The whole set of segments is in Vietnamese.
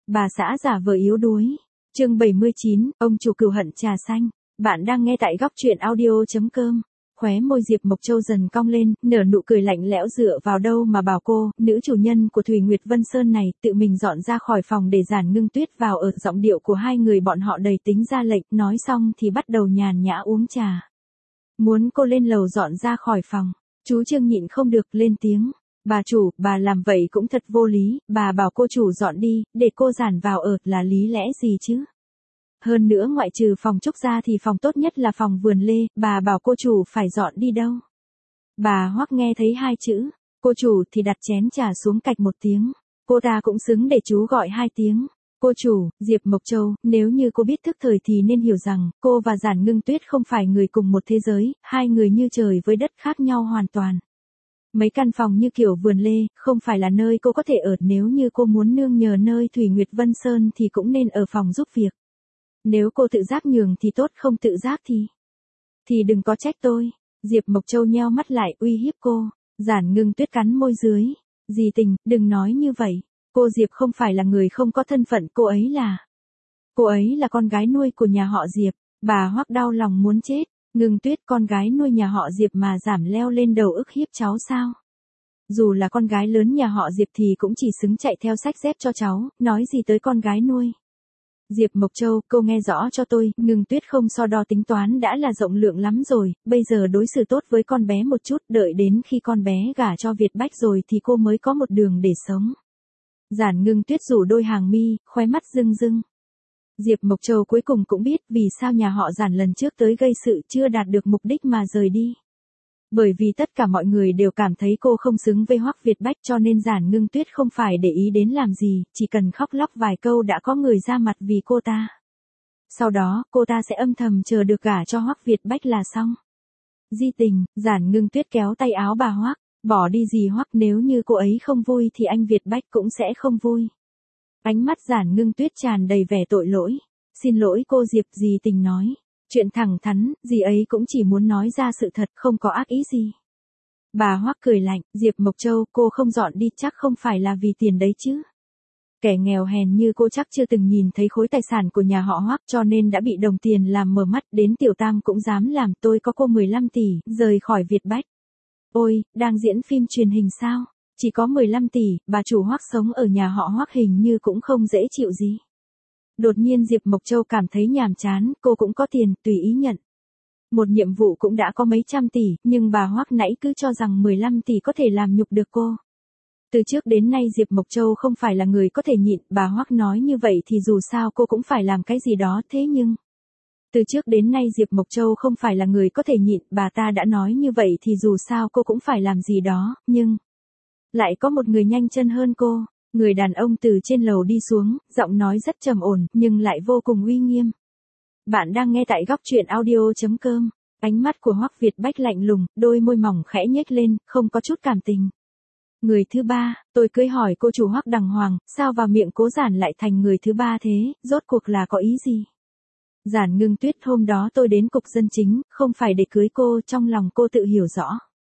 Bà xã giả vờ yếu đuối. Chương 79, ông chủ cừu hận trà xanh. Bạn đang nghe tại góc truyện audio.com. Khóe môi Diệp Mộc Châu dần cong lên, nở nụ cười lạnh lẽo dựa vào đâu mà bảo cô, nữ chủ nhân của Thủy Nguyệt Vân Sơn này, tự mình dọn ra khỏi phòng để Giản Ngưng Tuyết vào ở. Giọng điệu của hai người bọn họ đầy tính ra lệnh, nói xong thì bắt đầu nhàn nhã uống trà. Muốn cô lên lầu dọn ra khỏi phòng, chú Trương nhịn không được lên tiếng. Bà chủ, bà làm vậy cũng thật vô lý, bà bảo cô chủ dọn đi, để cô Giản vào ở, là lý lẽ gì chứ? Hơn nữa ngoại trừ phòng Trúc ra thì phòng tốt nhất là phòng Vườn Lê, bà bảo cô chủ phải dọn đi đâu? Bà Hoắc nghe thấy hai chữ, cô chủ thì đặt chén trà xuống cạch một tiếng. Cô ta cũng xứng để chú gọi hai tiếng. Cô chủ, Diệp Mộc Châu, nếu như cô biết thức thời thì nên hiểu rằng, cô và Giản Ngưng Tuyết không phải người cùng một thế giới, hai người như trời với đất khác nhau hoàn toàn. Mấy căn phòng như kiểu Vườn Lê, không phải là nơi cô có thể ở, nếu như cô muốn nương nhờ nơi Thủy Nguyệt Vân Sơn thì cũng nên ở phòng giúp việc. Nếu cô tự giác nhường thì tốt, không tự giác thì đừng có trách tôi. Diệp Mộc Châu nheo mắt lại uy hiếp cô. Giản Ngưng Tuyết cắn môi dưới. Dì Tình, đừng nói như vậy. Cô Diệp không phải là người không có thân phận, cô ấy là con gái nuôi của nhà họ Diệp. Bà Hoắc đau lòng muốn chết. Ngưng Tuyết, con gái nuôi nhà họ Diệp mà giảm leo lên đầu ức hiếp cháu sao? Dù là con gái lớn nhà họ Diệp thì cũng chỉ xứng chạy theo xách dép cho cháu, nói gì tới con gái nuôi. Diệp Mộc Châu, cô nghe rõ cho tôi, Ngưng Tuyết không so đo tính toán đã là rộng lượng lắm rồi, bây giờ đối xử tốt với con bé một chút, đợi đến khi con bé gả cho Việt Bách rồi thì cô mới có một đường để sống. Giản Ngưng Tuyết rủ đôi hàng mi, khóe mắt rưng rưng. Diệp Mộc Châu cuối cùng cũng biết vì sao nhà họ Giản lần trước tới gây sự chưa đạt được mục đích mà rời đi. Bởi vì tất cả mọi người đều cảm thấy cô không xứng với Hoắc Việt Bách, cho nên Giản Ngưng Tuyết không phải để ý đến làm gì, chỉ cần khóc lóc vài câu đã có người ra mặt vì cô ta. Sau đó, cô ta sẽ âm thầm chờ được gả cho Hoắc Việt Bách là xong. Di Tình, Giản Ngưng Tuyết kéo tay áo bà Hoắc, bỏ đi dì Hoắc, nếu như cô ấy không vui thì anh Việt Bách cũng sẽ không vui. Ánh mắt Giản Ngưng Tuyết tràn đầy vẻ tội lỗi. Xin lỗi cô Diệp, dì Tình nói. Chuyện thẳng thắn, dì ấy cũng chỉ muốn nói ra sự thật, không có ác ý gì. Bà Hoắc cười lạnh, Diệp Mộc Châu, cô không dọn đi chắc không phải là vì tiền đấy chứ. Kẻ nghèo hèn như cô chắc chưa từng nhìn thấy khối tài sản của nhà họ Hoắc, cho nên đã bị đồng tiền làm mờ mắt, đến tiểu tam cũng dám làm. Tôi có cô 15 tỷ, rời khỏi Việt Bách. Ôi, đang diễn phim truyền hình sao? Chỉ có 15 tỷ, bà chủ Hoắc sống ở nhà họ Hoắc hình như cũng không dễ chịu gì. Đột nhiên Diệp Mộc Châu cảm thấy nhàm chán, cô cũng có tiền, tùy ý nhận. Một nhiệm vụ cũng đã có mấy trăm tỷ, nhưng bà Hoắc nãy cứ cho rằng 15 tỷ có thể làm nhục được cô. Từ trước đến nay Diệp Mộc Châu không phải là người có thể nhịn, bà Hoắc nói như vậy thì dù sao cô cũng phải làm cái gì đó, thế nhưng... Từ trước đến nay Diệp Mộc Châu không phải là người có thể nhịn, bà ta đã nói như vậy thì dù sao cô cũng phải làm gì đó, nhưng... Lại có một người nhanh chân hơn cô. Người đàn ông từ trên lầu đi xuống, giọng nói rất trầm ổn, nhưng lại vô cùng uy nghiêm. Bạn đang nghe tại góc truyện audio.com. Ánh mắt của Hoắc Việt Bách lạnh lùng, đôi môi mỏng khẽ nhếch lên, không có chút cảm tình. Người thứ ba, tôi cưới hỏi cô chủ Hoắc đàng hoàng, sao vào miệng Cố Giản lại thành người thứ ba thế, rốt cuộc là có ý gì? Giản Ngưng Tuyết, hôm đó tôi đến cục dân chính, không phải để cưới cô, trong lòng cô tự hiểu rõ.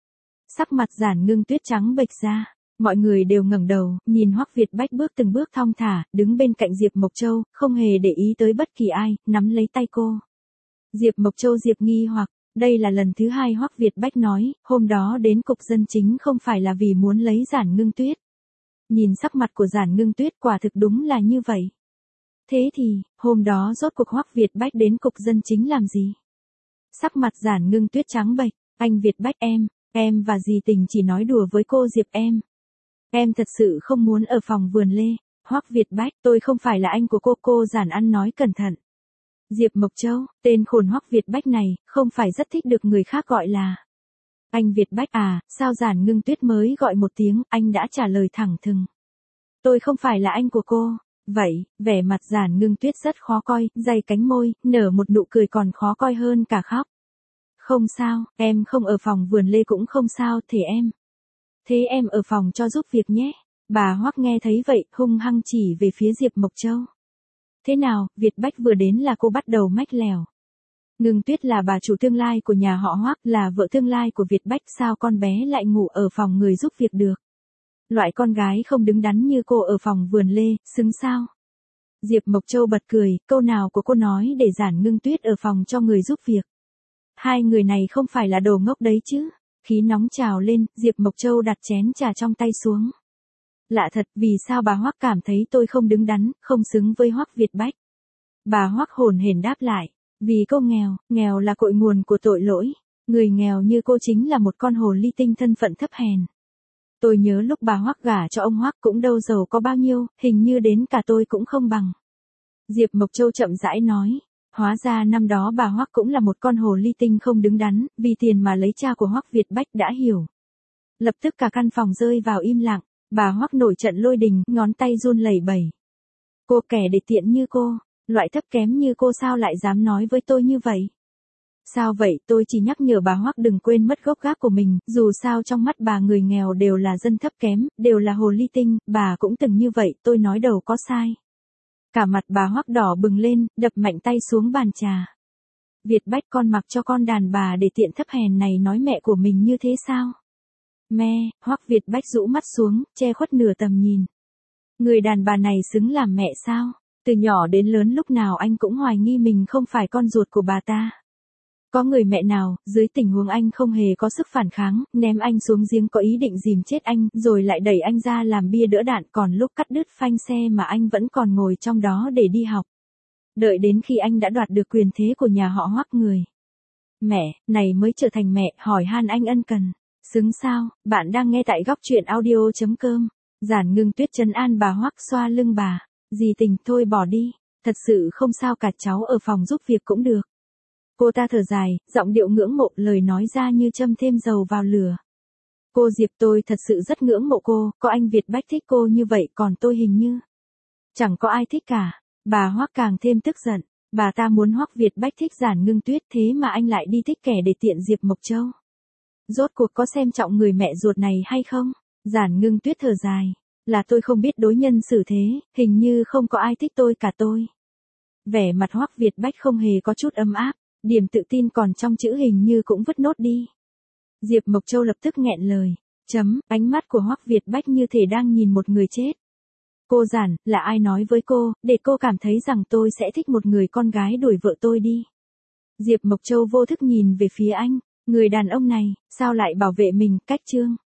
Sắc mặt Giản Ngưng Tuyết trắng bệch ra. Mọi người đều ngẩng đầu, nhìn Hoắc Việt Bách bước từng bước thong thả, đứng bên cạnh Diệp Mộc Châu, không hề để ý tới bất kỳ ai, nắm lấy tay cô. Diệp Mộc Châu nghi hoặc, đây là lần thứ hai Hoắc Việt Bách nói, hôm đó đến cục dân chính không phải là vì muốn lấy Giản Ngưng Tuyết. Nhìn sắc mặt của Giản Ngưng Tuyết quả thực đúng là như vậy. Thế thì, hôm đó rốt cuộc Hoắc Việt Bách đến cục dân chính làm gì? Sắc mặt Giản Ngưng Tuyết trắng bệch, anh Việt Bách em và dì Tình chỉ nói đùa với cô Diệp em. Em thật sự không muốn ở phòng Vườn Lê. Hoắc Việt Bách, tôi không phải là anh của cô Giản ăn nói cẩn thận. Diệp Mộc Châu, tên khốn Hoắc Việt Bách này, không phải rất thích được người khác gọi là anh Việt Bách à, sao Giản Ngưng Tuyết mới gọi một tiếng, anh đã trả lời thẳng thừng. Tôi không phải là anh của cô. Vậy, vẻ mặt Giản Ngưng Tuyết rất khó coi, day cánh môi, nở một nụ cười còn khó coi hơn cả khóc. Không sao, em không ở phòng Vườn Lê cũng không sao, Thế em ở phòng cho giúp việc nhé. Bà Hoắc nghe thấy vậy, hung hăng chỉ về phía Diệp Mộc Châu. Thế nào, Việt Bách vừa đến là cô bắt đầu mách lèo. Ngưng Tuyết là bà chủ tương lai của nhà họ Hoắc, là vợ tương lai của Việt Bách, sao con bé lại ngủ ở phòng người giúp việc được? Loại con gái không đứng đắn như cô ở phòng Vườn Lê, xứng sao? Diệp Mộc Châu bật cười, câu nào của cô nói để Giản Ngưng Tuyết ở phòng cho người giúp việc. Hai người này không phải là đồ ngốc đấy chứ. Khí nóng trào lên, Diệp Mộc Châu đặt chén trà trong tay xuống. Lạ thật, vì sao bà Hoắc cảm thấy tôi không đứng đắn, không xứng với Hoắc Việt Bách? Bà Hoắc hồn hển đáp lại, vì cô nghèo, nghèo là cội nguồn của tội lỗi. Người nghèo như cô chính là một con hồ ly tinh thân phận thấp hèn. Tôi nhớ lúc bà Hoắc gả cho ông Hoắc cũng đâu giàu có bao nhiêu, hình như đến cả tôi cũng không bằng. Diệp Mộc Châu chậm rãi nói, hóa ra năm đó bà Hoắc cũng là một con hồ ly tinh không đứng đắn, vì tiền mà lấy cha của Hoắc Việt Bách đã hiểu. Lập tức cả căn phòng rơi vào im lặng, bà Hoắc nổi trận lôi đình, ngón tay run lẩy bẩy. Cô kẻ để tiện như cô, loại thấp kém như cô sao lại dám nói với tôi như vậy? Sao vậy, tôi chỉ nhắc nhở bà Hoắc đừng quên mất gốc gác của mình, dù sao trong mắt bà người nghèo đều là dân thấp kém, đều là hồ ly tinh, bà cũng từng như vậy, tôi nói đâu có sai. Cả mặt bà Hoắc đỏ bừng lên, đập mạnh tay xuống bàn trà. Việt Bách con mặc cho con đàn bà để tiện thấp hèn này nói mẹ của mình như thế sao? Mẹ, Hoắc Việt Bách rũ mắt xuống, che khuất nửa tầm nhìn. Người đàn bà này xứng làm mẹ sao? Từ nhỏ đến lớn lúc nào anh cũng hoài nghi mình không phải con ruột của bà ta. Có người mẹ nào, dưới tình huống anh không hề có sức phản kháng, ném anh xuống giếng có ý định dìm chết anh, rồi lại đẩy anh ra làm bia đỡ đạn, còn lúc cắt đứt phanh xe mà anh vẫn còn ngồi trong đó để đi học. Đợi đến khi anh đã đoạt được quyền thế của nhà họ Hoắc người. Mẹ, này mới trở thành mẹ, hỏi han anh ân cần. Xứng sao, bạn đang nghe tại góc truyện audio.com. Giản Ngưng Tuyết trấn an bà Hoắc, xoa lưng bà. Dì Tình, thôi bỏ đi, thật sự không sao cả, cháu ở phòng giúp việc cũng được. Cô ta thở dài, giọng điệu ngưỡng mộ, lời nói ra như châm thêm dầu vào lửa. Cô Diệp, tôi thật sự rất ngưỡng mộ cô, có anh Việt Bách thích cô như vậy, còn tôi hình như chẳng có ai thích cả. Bà Hoắc càng thêm tức giận, bà ta muốn Hoắc Việt Bách thích Giản Ngưng Tuyết, thế mà anh lại đi thích kẻ để tiện Diệp Mộc Châu. Rốt cuộc có xem trọng người mẹ ruột này hay không? Giản Ngưng Tuyết thở dài, là tôi không biết đối nhân xử thế, hình như không có ai thích tôi cả tôi. Vẻ mặt Hoắc Việt Bách không hề có chút ấm áp, điểm tự tin còn trong chữ hình như cũng vứt nốt đi. Diệp Mộc Châu lập tức nghẹn lời, ánh mắt của Hoắc Việt Bách như thể đang nhìn một người chết. Cô Giản, là ai nói với cô, để cô cảm thấy rằng tôi sẽ thích một người con gái đuổi vợ tôi đi? Diệp Mộc Châu vô thức nhìn về phía anh, người đàn ông này, sao lại bảo vệ mình, cách trương.